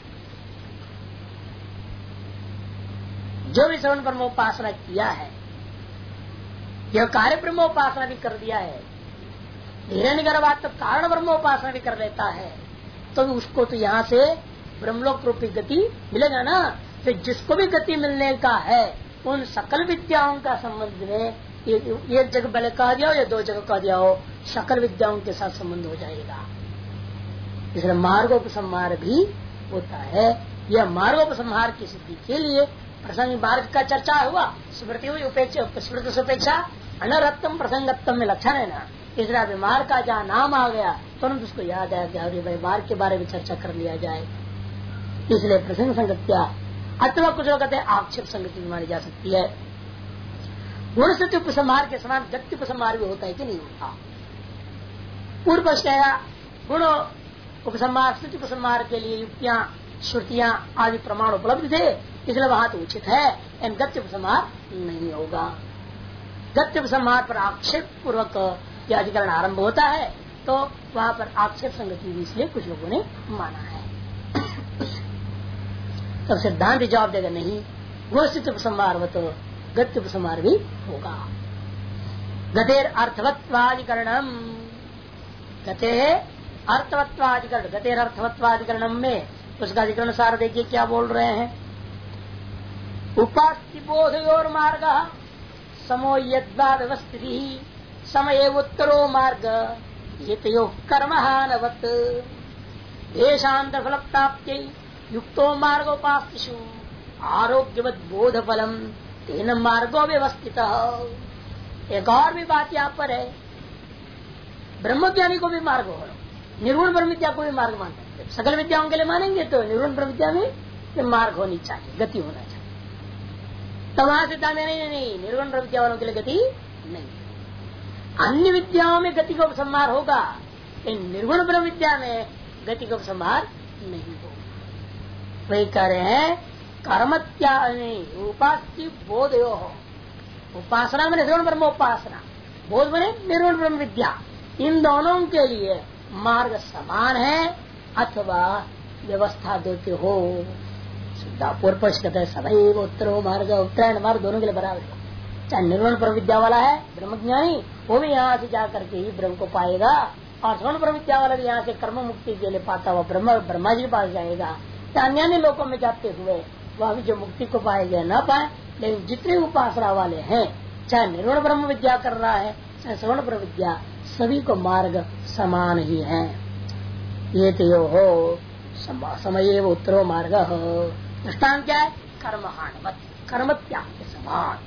जो भी श्रवण ब्रह्मोपासना किया है, यह कार्य ब्रह्मोपासना भी कर दिया है, हिरण्यगर्भात तो कारण ब्रह्मोपासना भी कर लेता है, तो उसको तो यहाँ से ब्रह्मलोक रूपी गति मिलेगा ना। तो जिसको भी गति मिलने का है उन सकल विद्याओं का संबंध में एक जगह पहले कह दिया हो या दो जगह कह दिया हो, सकल विद्याओं के साथ संबंध हो जाएगा। इसलिए मार्गोपसंहार भी होता है। यह मार्गोपसंहार की सिद्धि के लिए प्रसंग मार्ग का चर्चा हुआ, स्मृति हुई, स्मृति से उपेक्षा अनरत्तम प्रसंगत्तम में लक्षण है ना। इसलिए अभी मार्ग का जहाँ नाम आ गया तुरंत उसको याद आया कि अरे भाई मार्ग के बारे में चर्चा कर लिया जाए। इसलिए प्रसंग संगत्या अथवा कुछ लोग कहते हैं आक्षेप संगति भी मानी जा सकती है। गुण स्थिति उपसंहार के समान गति उपसंहार भी होता है कि नहीं होता? पूर्व पक्ष कहेगा गुण उपसंहार स्थिति उपसंहार के लिए युक्तियां श्रुतियां आदि प्रमाण उपलब्ध थे, इसलिए वहां तो उचित है, इन गति उपसंहार नहीं होगा। गति उपसंहार पर आक्षेप पूर्वक यह अधिकरण आरंभ होता है, तो वहां पर आक्षेप संगति भी इसलिए कुछ लोगों ने माना है। तब सिद्धांत जवाब देगा नहीं, गुण स्थिति उपसंहार तो गति उपसंहार भी होगा। गतेर अर्थवत्वाधिकरणम, गते अर्थवत्वाधिकरण, गतेर अर्थवत्वाधिकरणम में उसका अधिकरण सार देखिए क्या बोल रहे हैं। उपास्ति बोधयोर मार्ग समो यद्वा व्यवस्थिति समय उत्तरो मार्ग हितयो कर्महानवत् देशांतर फल प्राप्त्यै युक्तो मार्गोपास्तिषु आरोग्यवत् बोध फलम तेन मार्गो व्यवस्थित। एक और भी बात यहाँ पर है, ब्रह्मज्ञानी को भी मार्ग हो, निर्गुण ब्रह्म विद्या को भी मार्ग मानते हैं। सकल विद्याओं के लिए मानेंगे तो निर्गुण ब्रह्म विद्या में मार्ग होनी चाहिए, गति होना चाहिए। तो वहां सिद्धांत नहीं, निर्गुण ब्रह्म विद्या वालों के लिए गति नहीं। अन्य विद्याओं में गति का उपसंहार होगा, लेकिन निर्गुण ब्रह्म विद्या में गति का उपसंहार नहीं होगा। वही कह रहे हैं कर्मत्या उपास्य बोधयो हो, उपासना में निर्गुण ब्रह्म उपासना, बोध बने निर्गुण ब्रह्म विद्या, इन दोनों के लिए मार्ग समान है अथवा व्यवस्था देते हो। पूर्व पक्ष कहते हैं सभी उत्तरो मार्ग उत्तरायण मार्ग दोनों के लिए बराबर है। चाहे निर्गुण ब्रह्म विद्या वाला है ब्रह्मज्ञानी, वो भी यहाँ से जाकर के ही ब्रह्म को पाएगा, और सगुण ब्रह्म विद्या वाला भी यहाँ से कर्म मुक्ति के लिए पाता हुआ ब्रह्मा जी के पास जाएगा। अन्य लोकों में जाते हुए वह भी जो मुक्ति को पाएगा न पाए, लेकिन जितने उपासना वाले हैं, चाहे निर्गुण ब्रह्म विद्या कर रहा है चाहे सगुण ब्रह्म विद्या, सभी को मार्ग समान ही है। ये तो हो समय उत्तरो मार्ग। दृष्टांत क्या है? कर्महानवत्, कर्म त्याग के समान।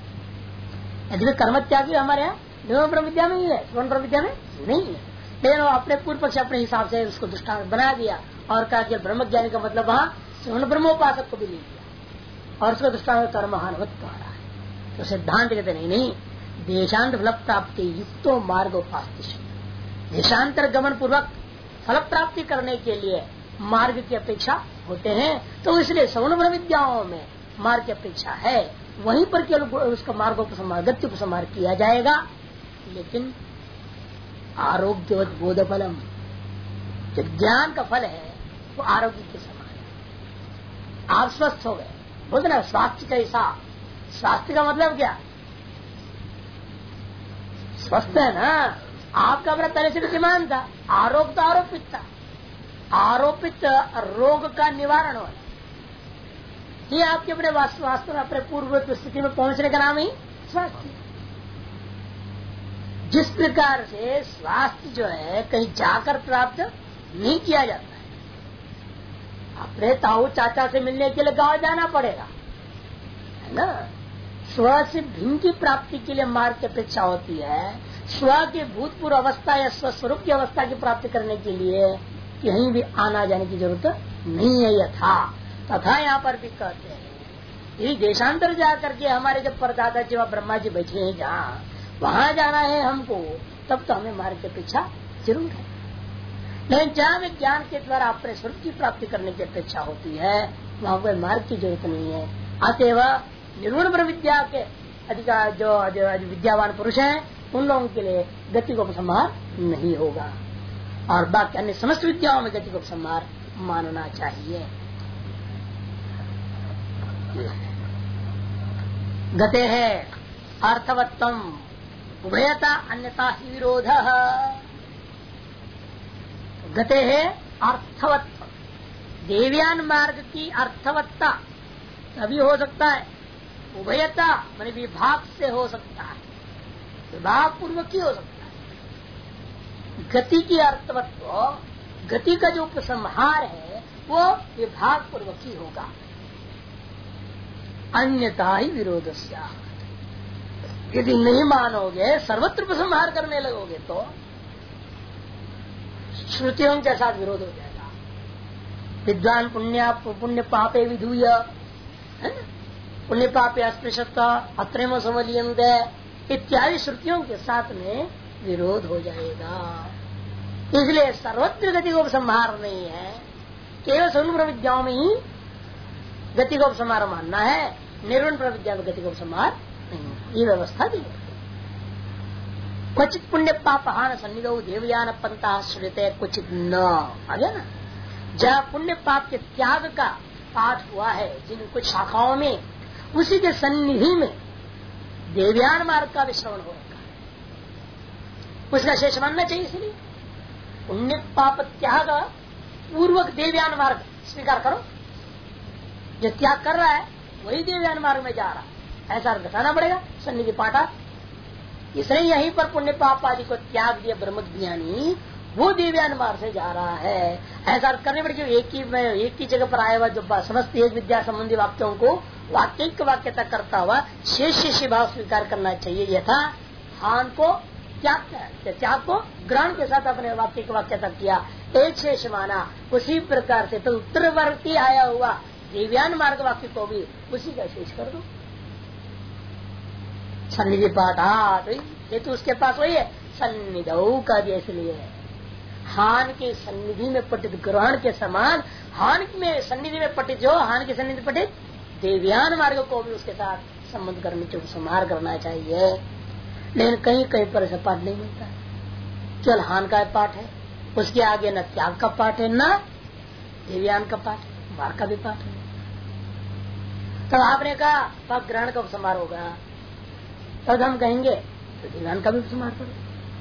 यदि कर्म त्याग हमारे यहाँ निर्गुण ब्रह्म विद्या में ही है, सगुण ब्रह्म विद्या में नहीं है, लेकिन अपने पूर्व पक्ष अपने हिसाब से उसको दृष्टांत बना दिया और कहा कि ब्रह्म ज्ञानी का मतलब वहाँ सगुण ब्रह्मोपासक को भी ले लिया और उसको दृष्टांत कर्महानवत् कह रहा है। तो सिद्धांत कहते नहीं, देशांतर फल प्राप्ति युक्तो मार्गोपास्तिषु, देशांतर गमन पूर्वक फल प्राप्ति करने के लिए मार्ग की अपेक्षा होते हैं, तो इसलिए सगुण ब्रह्म विद्याओं में मार्ग की अपेक्षा है, वहीं पर केवल उसका मार्गोपसंहार गति उपसंहार किया जाएगा। लेकिन आरोग्यवत बोध फलम, जो ज्ञान का फल है वो आरोग्य के समान है। आप स्वस्थ हो गए, बोलते ना स्वास्थ्य का हिसाब, स्वास्थ्य का मतलब क्या, स्वस्थ है ना, आपका अपना पहले से विद्यमान था, आरोप तो आरोपित था, आरोपित रोग का निवारण होना, ये आपके अपने वास्तव में अपने पूर्व स्थिति में पहुंचने का नाम ही स्वास्थ्य। जिस प्रकार से स्वास्थ्य जो है कहीं जाकर प्राप्त नहीं किया जाता है, अपने ताऊ चाचा से मिलने के लिए गांव जाना पड़ेगा, है ना। स्व से भिन्न की प्राप्ति के लिए मार्ग की अपेक्षा होती है। स्व के भूतपूर्व अवस्था या स्वस्वरूप की अवस्था की प्राप्ति करने के लिए कहीं भी आना जाने की जरूरत नहीं है। यथा तथा यहाँ पर भी कहते हैं, यही देशांतर जाकर के हमारे जब परदादा जी व ब्रह्मा जी बैठे हैं जहाँ, वहां जाना है हमको, तब तो हमें मार्ग की अपेक्षा जरूर है। लेकिन जहाँ में ज्ञान के द्वारा अपने स्वरूप की प्राप्ति करने की अपेक्षा होती है, वहाँ कोई मार्ग की जरूरत नहीं है। अतएव निर्गुण ब्रह्म विद्या के अधिकार जो विद्यावान पुरुष हैं, उन लोगों के लिए गति को उपसंहार नहीं होगा, और बाकी अन्य समस्त विद्याओं में गति को उपसंहार मानना चाहिए। गते है अर्थवत्तम उभयता अन्यता ही विरोध। गते है अर्थवत्तम, देवयान मार्ग की अर्थवत्ता तभी हो सकता है, उभयता माने विभाग से हो सकता है, विभाग पूर्वक ही हो सकता है। गति की अर्थवत्व, गति का जो उपसंहार है वो विभाग पूर्वक ही होगा, अन्यथा ही विरोध। यदि नहीं मानोगे, सर्वत्र उपसंहार करने लगोगे, तो श्रुतियों के साथ विरोध हो जाएगा। विद्वान पुण्य पापे विधूय, पुण्य पापे अस्पृशता अत्रेम समलियन्ते इत्यादि श्रुतियों के साथ में विरोध हो जाएगा। इसलिए सर्वत्र गति को उपसंहार नहीं है, केवल सगुण ब्रह्म विद्याओं में ही गति को उपसंहार मानना है, निर्गुण ब्रह्म विद्या में गति को उपसंहार नहीं। ये व्यवस्था दी क्वचित पुण्य पाप हान सन्निधो देवयान पंथा श्रुते क्वचित न, आ गया ना। जहाँ पुण्य पाप के त्याग का पाठ हुआ है जिन कुछ शाखाओं में, उसी के सन्निधि में देवयान मार्ग का विश्रवण हो रखा है, उसका शेष मानना चाहिए। इसलिए पुण्य पाप त्याग पूर्वक देवयान मार्ग स्वीकार करो, जो त्याग कर रहा है वही देवयान मार्ग में जा रहा है, ऐसा बताना पड़ेगा सन्निधि पाठा। इसलिए यहीं पर पुण्य पाप आदि को त्याग दिया ब्रह्मज्ञानी, वो देवयान मार्ग से जा रहा है, ऐसा करने पड़ेगा। एक ही जगह पर आया हुआ जो समस्त एक विद्या संबंधी वाक्यों को वाक्यता करता हुआ शेष भाव स्वीकार करना चाहिए। यथा हान को त्याग को ग्रहण के साथ अपने वाक्यता किया, एक शेष माना, उसी प्रकार से तो उत्तरवर्ती आया हुआ देवयान मार्ग वाक्य को भी उसी का शेष कर दो। सन्निधि पाठ ये तो उसके पास वही है, सन्निधौ का दिया, इसलिए हान के सन्निधि में पठित ग्रहण के समान, हान में सन्निधि में पठित जो हान की सन्निधि पठित देवयान मार्ग को भी उसके साथ संबंध करने के उपसंहार करना चाहिए। लेकिन कहीं कहीं पर ऐसा पाठ नहीं मिलता है, केवल हान का पाठ है, उसके आगे न त्याग का पाठ है न देवयान का पाठ है, मार्ग का भी पाठ है। तो आपने कहा पग ग्रहण का उपसंहार होगा, तब हम कहेंगे तो देवयान का भी उपसंहार करो।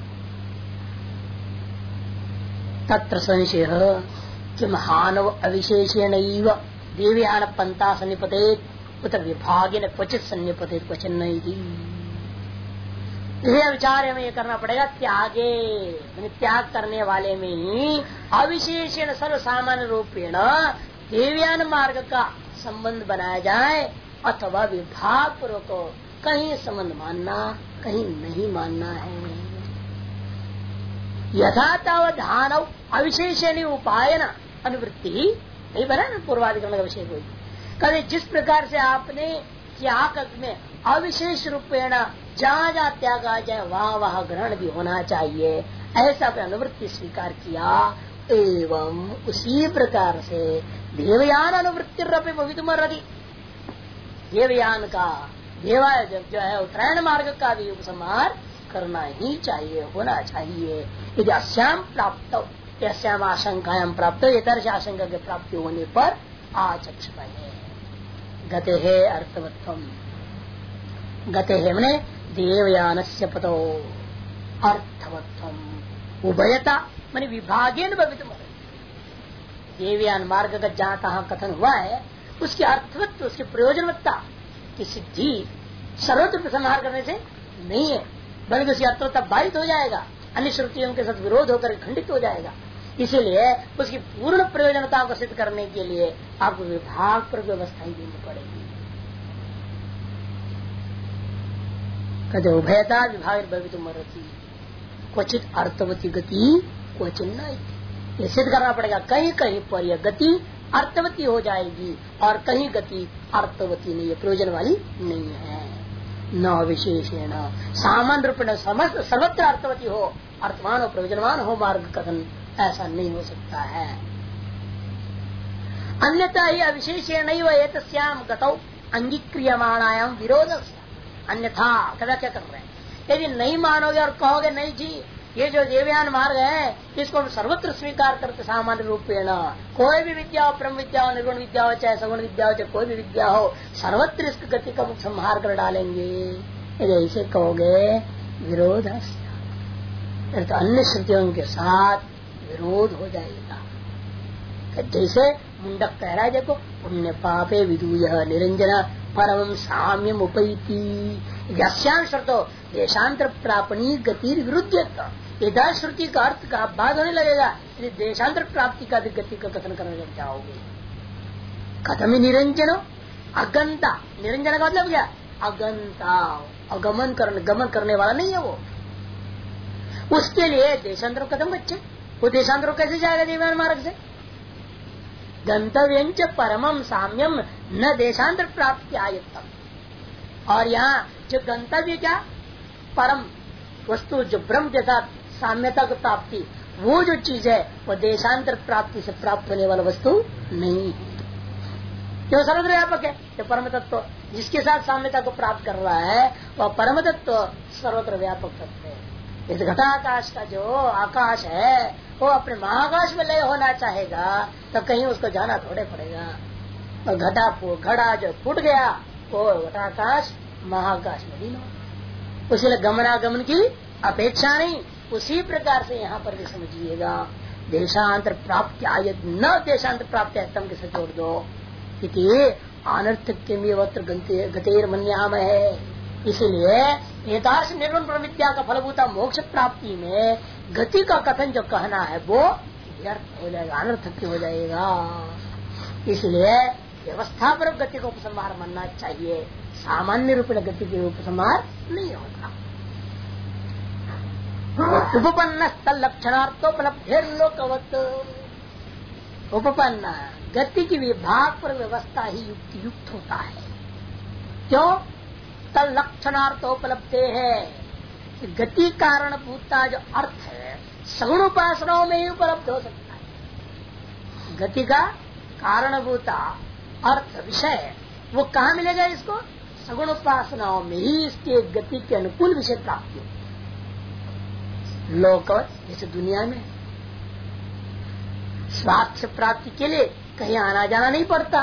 तत्र संशय किम हानव अविशेषेण देवयान पंथा सन्निपतेत उत विभागेन क्वचित सन्निपतेत क्वचित नहीं। यह विचार हमें यह करना पड़ेगा, त्याग करने वाले में ही अविशेषेण सर्वसामान्य रूपेण देवयान मार्ग का संबंध बनाया जाए, अथवा विभाग पूर्वक कहीं संबंध मानना कहीं नहीं मानना है। यथावधान अविशेषण उपायन अनुवृत्ति नहीं बना ना, पूर्वाधिकरण का विषय कोई कभी जिस प्रकार से आपने त्याग में अविशेष रूपेण जहाँ जहाँ त्याग आ जाए वहाँ वहाँ ग्रहण भी होना चाहिए, ऐसा आपने अनुवृत्ति स्वीकार किया, एवं उसी प्रकार से देवयान अनुवृत्ति रपि भवितुमर्हति, देवयान का देवा जो है उत्तरायण मार्ग का भी उपसंहार करना ही चाहिए, होना चाहिए। यदि अश्याम प्राप्त यश्याम आशंकायाम प्राप्त यदर्श आशंका के प्राप्ति होने पर आचक्षपणे गते है अर्थवत्वम, गते है मने देवयान से पतो अर्थवत्वम उभयता माने विभागेन भवितुम, देवयान मार्ग का जहाँ तहाँ कथन हुआ है उसकी अर्थवत्व उसकी प्रयोजनवत्ता की सिद्धि सर्वत्र संहार करने से नहीं है, बल्कि उसकी अर्थवत्ता बाधित हो जाएगा, अन्य श्रुतियों के साथ विरोध होकर खंडित हो जाएगा। इसीलिए उसकी पूर्ण प्रयोजनता को सिद्ध करने के लिए आपको विभाग पर व्यवस्था ही देनी पड़ेगी। कहते उभयता विभाग भवितुम अर्हति, क्वचित अर्थवती गति क्वचित न, ये सिद्ध करना पड़ेगा। कहीं कहीं पर यह गति अर्थवती हो जाएगी और कहीं गति अर्थवती नहीं है, प्रयोजन वाली नहीं है। न विशेषेण सामान्य रूप में समस्त सर्वत्र अर्थवती हो, अर्थवान और प्रयोजनवान हो मार्ग कथन, ऐसा नहीं हो सकता है। अन्यथा ही अविशेषेण एतस्याम गतौ अंगीक्रियमाणायाम विरोध, अन्यथा क्या क्या कर रहे हैं, यदि नहीं मानोगे और कहोगे नहीं जी ये जो देवयान मार्ग है इसको हम सर्वत्र स्वीकार करते सामान्य रूपेण, कोई भी विद्या हो, ब्रह्म विद्या हो, निर्गुण विद्या हो, चाहे सगुण विद्या हो, चाहे कोई भी विद्या हो, सर्वत्र इसकी गति का संहार कर डालेंगे, यदि ऐसे कहोगे विरोध है तो अन्य श्रुतियों के साथ विरोध हो जाएगा। जैसे मुंडक कह रहा है देखो पुण्य पापे विदूय निरंजन परम साम्यम उपैति, यस्यां श्रुतो देशांतर प्रापणी गति विरुद्ध, यदा श्रुति का अर्थ का बात होने लगेगा यदि देशांतर प्राप्ति का भी गति का कथन करने लग जाओगे। कथम निरंजन अगंता, निरंजन का मतलब क्या, अगंता अगमन गमन करने वाला नहीं है वो, उसके लिए देशांतर कथम बच्चे, वो देशांतर कैसे जाएगा देवयान मार्ग से। गंतव्यंच परमम साम्यम न देशांतर प्राप्ति आयतम, और यहाँ जो गंतव्य क्या परम वस्तु जो ब्रह्म के साथ साम्यता की प्राप्ति, वो जो चीज है वो देशांतर प्राप्ति से प्राप्त होने वाला वस्तु नहीं है, जो सर्वत्र व्यापक है। जो परम तत्व जिसके साथ साम्यता को प्राप्त कर रहा है वह परम तत्व सर्वत्र व्यापक तत्व है। इस घटाकाश का जो आकाश है वो अपने महाकाश में लय होना चाहेगा तो कहीं उसको जाना थोड़े पड़ेगा, और घड़ा जो फूट गया वो घटाकाश महाकाश में लीन हो, उसके लिए गमनागमन की अपेक्षा नहीं। उसी प्रकार से यहाँ पर भी समझिएगा देशांतर प्राप्ति आयत न देशांतर प्राप्ति आयतम के साथ जोड़ दो, क्योंकि अनर्थक के गतेर मन्याम है। इसीलिए एकाश निर्गुण प्रविद्या का फलभूता मोक्ष प्राप्ति में गति का कथन जो कहना है वो व्यर्थ हो जाएगा, अनर्थक हो जाएगा। इसलिए व्यवस्था पर गति को उपसंहार मानना चाहिए, सामान्य रूप में गति के उपसंहार नहीं होगा। उपपन्न स्थल लक्षणार्थोपलब्धेर लोकवत, उपपन्न गति की विभाग पर व्यवस्था ही युक्त होता है। क्यों? तल लक्षणार्थोपलब्धे है, गति कारण भूता जो अर्थ है सगुण उपासनाओं में ही उपलब्ध हो सकता है। गति का कारणभूता अर्थ विषय वो कहाँ मिलेगा इसको? सगुण उपासनाओं में ही इसके गति के अनुकूल विषय प्राप्ति हो। लोक जैसे दुनिया में स्वास्थ्य प्राप्ति के लिए कहीं आना जाना नहीं पड़ता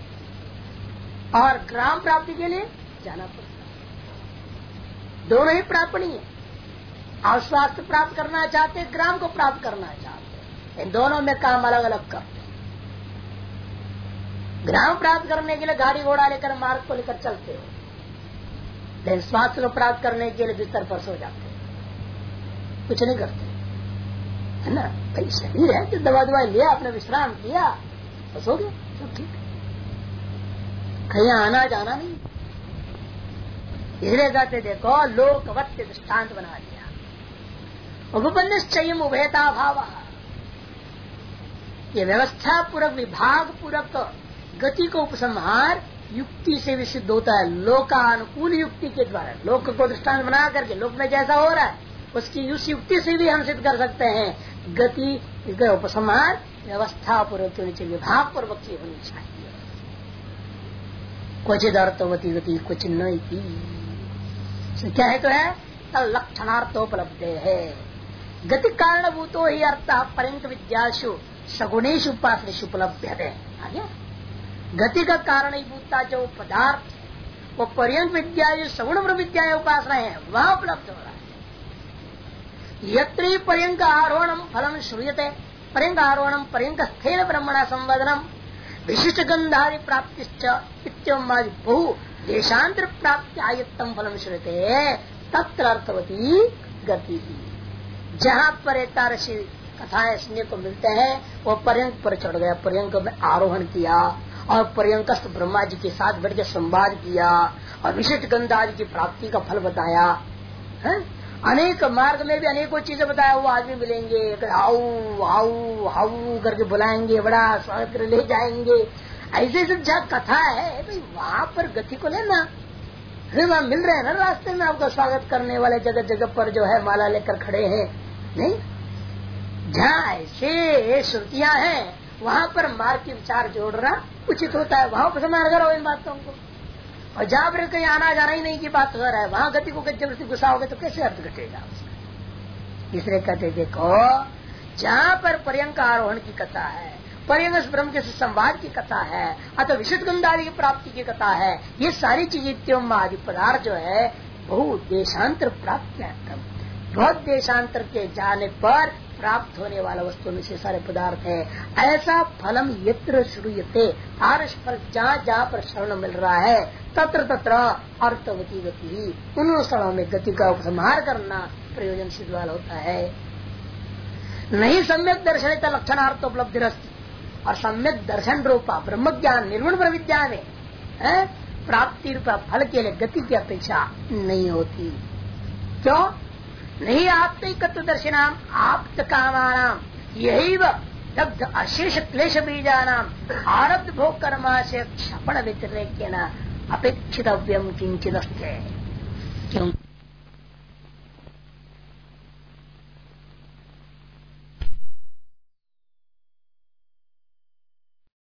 और ग्राम प्राप्ति के लिए जाना पड़ता, दोनों ही प्रापणीय है। आप स्वास्थ्य प्राप्त करना चाहते, ग्राम को प्राप्त करना चाहते, इन दोनों में काम अलग अलग करते। ग्राम प्राप्त करने के लिए गाड़ी घोड़ा लेकर मार्ग को लेकर चलते हो, लेकिन स्वास्थ्य को प्राप्त करने के लिए बिस्तर पर सो जाते, कुछ नहीं करते, है ना। भाई शरीर है जो दवा लिया, आपने विश्राम किया, बस हो गया, सब ठीक। कहीं आना जाना नहीं, इसलिए कहते देखो लोकवत्य दृष्टांत बना दिया। उपपन्नश्चयम् उभयता भाव, ये व्यवस्था पूर्वक विभाग पूर्वक गति को उपसंहार युक्ति से भी सिद्ध होता है, लोकानुकूल युक्ति के द्वारा। लोक को दृष्टांत बना करके लोक में जैसा हो रहा है उसकी उस युक्ति से भी हम सिद्ध कर सकते हैं गति इसका उपसंहार व्यवस्था पूर्वक होनी चाहिए, भाव पूर्वक की होनी चाहिए। क्वचित अर्थवती गति कुछ नहीं क्या है तो है लक्षणार्थोपलब्ध है। गति कारणभूतो ही अर्थ पर्यंत विद्याशु सगुणेशु उपासनेशु उपलब्ध है। गति का कारणीभूता जो पदार्थ वो पर्यंत विद्या जो सगुण विद्या उपासना है वह उपलब्ध हो रहा है। यत्र पर्यंक आरोहणम फलम श्रूयते पर्यंक आरोहणम पर्यंक स्थेन ब्रह्मणा संवदनम विशिष्ट गंधादि प्राप्ति बहु देशांतर प्राप्ति आयत्तम फलम श्रूयते तत्र अर्थवती गति। जहाँ पर तारसी कथाएं सुनने को मिलते हैं वो पर्यंक पर चढ़ गया, पर्यंक में आरोहण किया और पर्यंकस्थ ब्रह्मा जी के साथ बैठ के संवाद किया और विशिष्ट गंधादि की प्राप्ति का फल बताया है? अनेक मार्ग में भी अनेकों चीजें बताया। वो आदमी मिलेंगे, आओ आओ हाउ करके बुलाएंगे, बड़ा स्वागत कर ले जाएंगे, ऐसे सब जहाँ कथा है भाई वहाँ पर गति को लेना। वहाँ मिल रहे हैं ना रास्ते में आपका स्वागत करने वाले, जगह जगह पर जो है माला लेकर खड़े हैं। नहीं, जहाँ ऐसे श्रुतियाँ हैं वहाँ पर मार्ग के विचार जोड़ना उचित होता है, वहाँ उपसंहार करो इन बातों को। और जहाँ पर कहीं आना जाना ही नहीं की बात हो रहा है वहाँ गति को जबरदस्ती घुसाओगे तो कैसे अर्थ घटेगा उसका। इसलिए कहते देखो जहाँ पर पर्यंक आरोहण की कथा है, पर्यंक ब्रह्म के संवाद की कथा है अथवा विशुद्ध गंधादि की प्राप्ति की कथा है, ये सारी चीजें आदि पदार्थ जो है बहुत देशांतर प्राप्त है। बहुत देशांतर के जाने पर प्राप्त होने वाला वस्तु में से सारे पदार्थ है। ऐसा फलम यत्र श्रूयते आर्ष फल जहाँ जहाँ पर शरण मिल रहा है तत्र तत्र अर्थवती गति, उन स्थलों में गति का उपसंहार करना प्रयोजन सिद्ध वाला होता है। नहीं सम्यक दर्शन लक्षणार्थ उपलब्धि रस्ती, और सम्यक दर्शन रूपा ब्रह्म ज्ञान निर्गुण प्रविद्या में प्राप्ति रूपा फल के लिए गति की अपेक्षा नहीं होती। क्यों नहीं? आत्मिकत्व दर्शनाम आप्त कामानाम यही दग्ध अशेष क्लेश बीजानाम आरब्ध भोग कर्माशय क्षपण व्यतिरेक अपेक्षितव्यम किंचिदस्ते। क्यों